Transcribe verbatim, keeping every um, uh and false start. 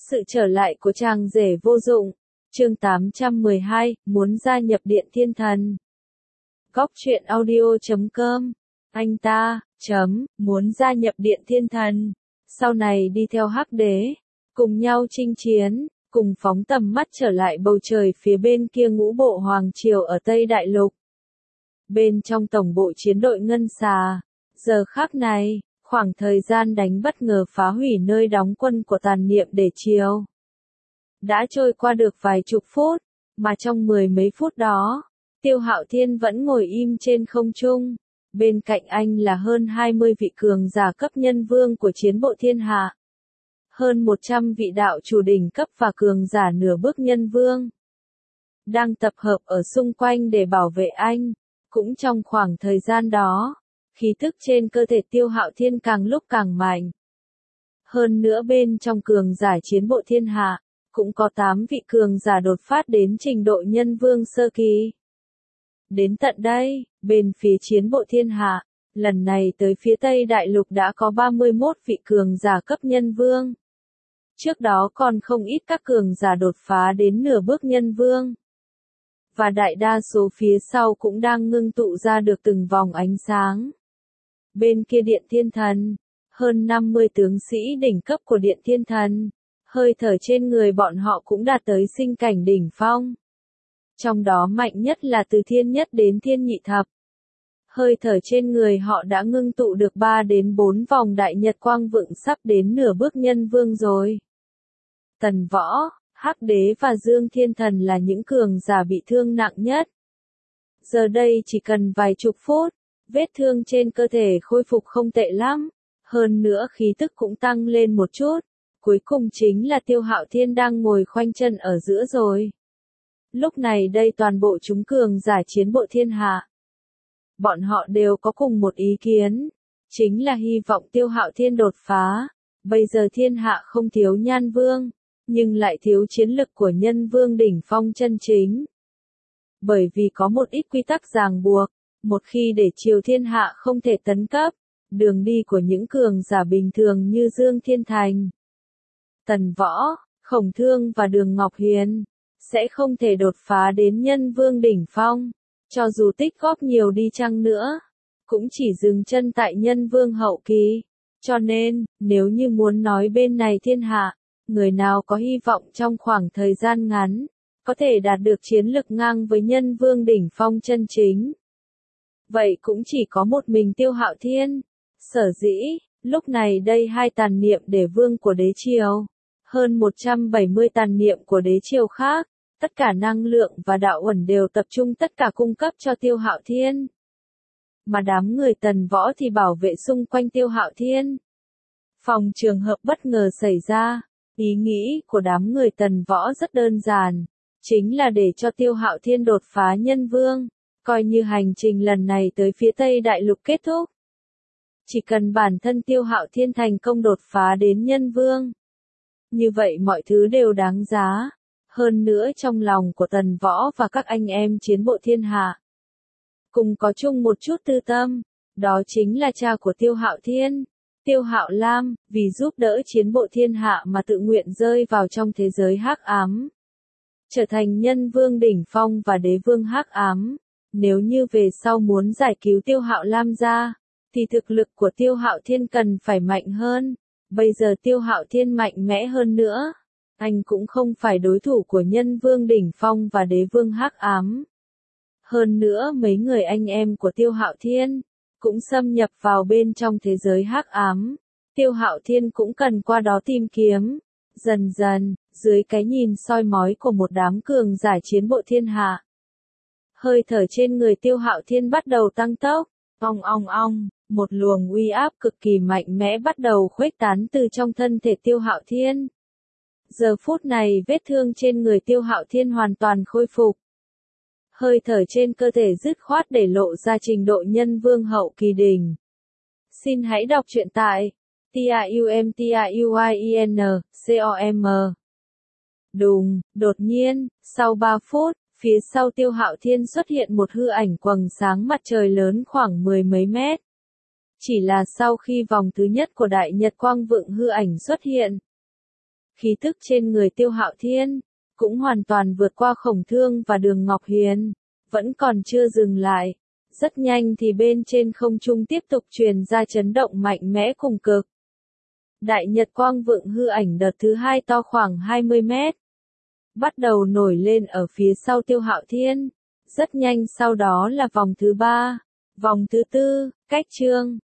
Sự trở lại của chàng rể vô dụng. Chương tám trăm mười hai, muốn gia nhập Điện Thiên Thần. Góc truyện audio chấm com. Anh ta, chấm, muốn gia nhập Điện Thiên Thần. Sau này đi theo Hắc Đế, cùng nhau chinh chiến, cùng phóng tầm mắt trở lại bầu trời phía bên kia ngũ bộ Hoàng Triều ở Tây Đại Lục. Bên trong tổng bộ chiến đội Ngân Xà, giờ khắc này, khoảng thời gian đánh bất ngờ phá hủy nơi đóng quân của Tàn Niệm Để Triều đã trôi qua được vài chục phút, mà trong mười mấy phút đó, Tiêu Hạo Thiên vẫn ngồi im trên không trung. Bên cạnh anh là hơn hai mươi vị cường giả cấp nhân vương của chiến bộ thiên hạ. Hơn một trăm vị đạo chủ đỉnh cấp và cường giả nửa bước nhân vương đang tập hợp ở xung quanh để bảo vệ anh. Cũng trong khoảng thời gian đó, khí tức trên cơ thể Tiêu Hạo Thiên càng lúc càng mạnh. Hơn nữa bên trong cường giả chiến bộ thiên hạ, cũng có tám vị cường giả đột phát đến trình độ nhân vương sơ kỳ. Đến tận đây, bên phía chiến bộ thiên hạ, lần này tới phía Tây Đại Lục đã có ba mươi mốt vị cường giả cấp nhân vương. Trước đó còn không ít các cường giả đột phá đến nửa bước nhân vương. Và đại đa số phía sau cũng đang ngưng tụ ra được từng vòng ánh sáng. Bên kia Điện Thiên Thần, hơn năm mươi tướng sĩ đỉnh cấp của Điện Thiên Thần, hơi thở trên người bọn họ cũng đạt tới sinh cảnh đỉnh phong. Trong đó mạnh nhất là từ thiên nhất đến thiên nhị thập. Hơi thở trên người họ đã ngưng tụ được ba đến bốn vòng đại nhật quang vượng sắp đến nửa bước nhân vương rồi. Tần Võ, Hắc Đế và Dương Thiên Thần là những cường giả bị thương nặng nhất. Giờ đây chỉ cần vài chục phút, vết thương trên cơ thể khôi phục không tệ lắm. Hơn nữa khí tức cũng tăng lên một chút. Cuối cùng chính là Tiêu Hạo Thiên đang ngồi khoanh chân ở giữa rồi. Lúc này đây toàn bộ chúng cường giả chiến bộ thiên hạ. Bọn họ đều có cùng một ý kiến. Chính là hy vọng Tiêu Hạo Thiên đột phá. Bây giờ thiên hạ không thiếu nhan vương. Nhưng lại thiếu chiến lực của nhân vương đỉnh phong chân chính. Bởi vì có một ít quy tắc ràng buộc. Một khi để triều thiên hạ không thể tấn cấp. Đường đi của những cường giả bình thường như Dương Thiên Thành, Tần Võ, Khổng Thương và Đường Ngọc Hiền, sẽ không thể đột phá đến nhân vương đỉnh phong. Cho dù tích góp nhiều đi chăng nữa, cũng chỉ dừng chân tại nhân vương hậu kỳ. Cho nên, nếu như muốn nói bên này thiên hạ, người nào có hy vọng trong khoảng thời gian ngắn, có thể đạt được chiến lực ngang với nhân vương đỉnh phong chân chính. Vậy cũng chỉ có một mình Tiêu Hạo Thiên. Sở dĩ, lúc này đây hai tàn niệm để vương của đế triều, hơn một trăm bảy mươi tàn niệm của đế triều khác, tất cả năng lượng và đạo uẩn đều tập trung tất cả cung cấp cho Tiêu Hạo Thiên. Mà đám người Tần Võ thì bảo vệ xung quanh Tiêu Hạo Thiên. Phòng trường hợp bất ngờ xảy ra, ý nghĩ của đám người Tần Võ rất đơn giản, chính là để cho Tiêu Hạo Thiên đột phá nhân vương, coi như hành trình lần này tới phía Tây Đại Lục kết thúc. Chỉ cần bản thân Tiêu Hạo Thiên thành công đột phá đến nhân vương. Như vậy mọi thứ đều đáng giá. Hơn nữa trong lòng của Tần Võ và các anh em chiến bộ thiên hạ, cùng có chung một chút tư tâm. Đó chính là cha của Tiêu Hạo Thiên, Tiêu Hạo Lam, vì giúp đỡ chiến bộ thiên hạ mà tự nguyện rơi vào trong thế giới hắc ám. Trở thành nhân vương đỉnh phong và đế vương hắc ám. Nếu như về sau muốn giải cứu Tiêu Hạo Lam ra, thì thực lực của Tiêu Hạo Thiên cần phải mạnh hơn. Bây giờ Tiêu Hạo Thiên mạnh mẽ hơn nữa. Anh cũng không phải đối thủ của nhân vương đỉnh phong và đế vương hắc ám. Hơn nữa mấy người anh em của Tiêu Hạo Thiên cũng xâm nhập vào bên trong thế giới hắc ám. Tiêu Hạo Thiên cũng cần qua đó tìm kiếm. Dần dần, dưới cái nhìn soi mói của một đám cường giả chiến bộ thiên hạ, hơi thở trên người Tiêu Hạo Thiên bắt đầu tăng tốc. Ong ong ong, một luồng uy áp cực kỳ mạnh mẽ bắt đầu khuếch tán từ trong thân thể Tiêu Hạo Thiên. Giờ phút này vết thương trên người Tiêu Hạo Thiên hoàn toàn khôi phục. Hơi thở trên cơ thể dứt khoát để lộ ra trình độ nhân vương hậu kỳ đỉnh. Xin hãy đọc truyện tại TRUMTRUYIN.com. Đùng, đột nhiên, sau ba phút, phía sau Tiêu Hạo Thiên xuất hiện một hư ảnh quầng sáng mặt trời lớn khoảng mười mấy mét. Chỉ là sau khi vòng thứ nhất của đại nhật quang vượng hư ảnh xuất hiện, Khí tức trên người Tiêu Hạo Thiên cũng hoàn toàn vượt qua Khổng Thương và Đường Ngọc Hiền, vẫn còn chưa dừng lại. Rất nhanh thì bên trên không trung tiếp tục truyền ra chấn động mạnh mẽ cùng cực. Đại Nhật Quang Vượng hư ảnh đợt thứ hai to khoảng hai mươi mét. Bắt đầu nổi lên ở phía sau Tiêu Hạo Thiên. Rất nhanh sau đó là vòng thứ ba, vòng thứ tư, cách chương.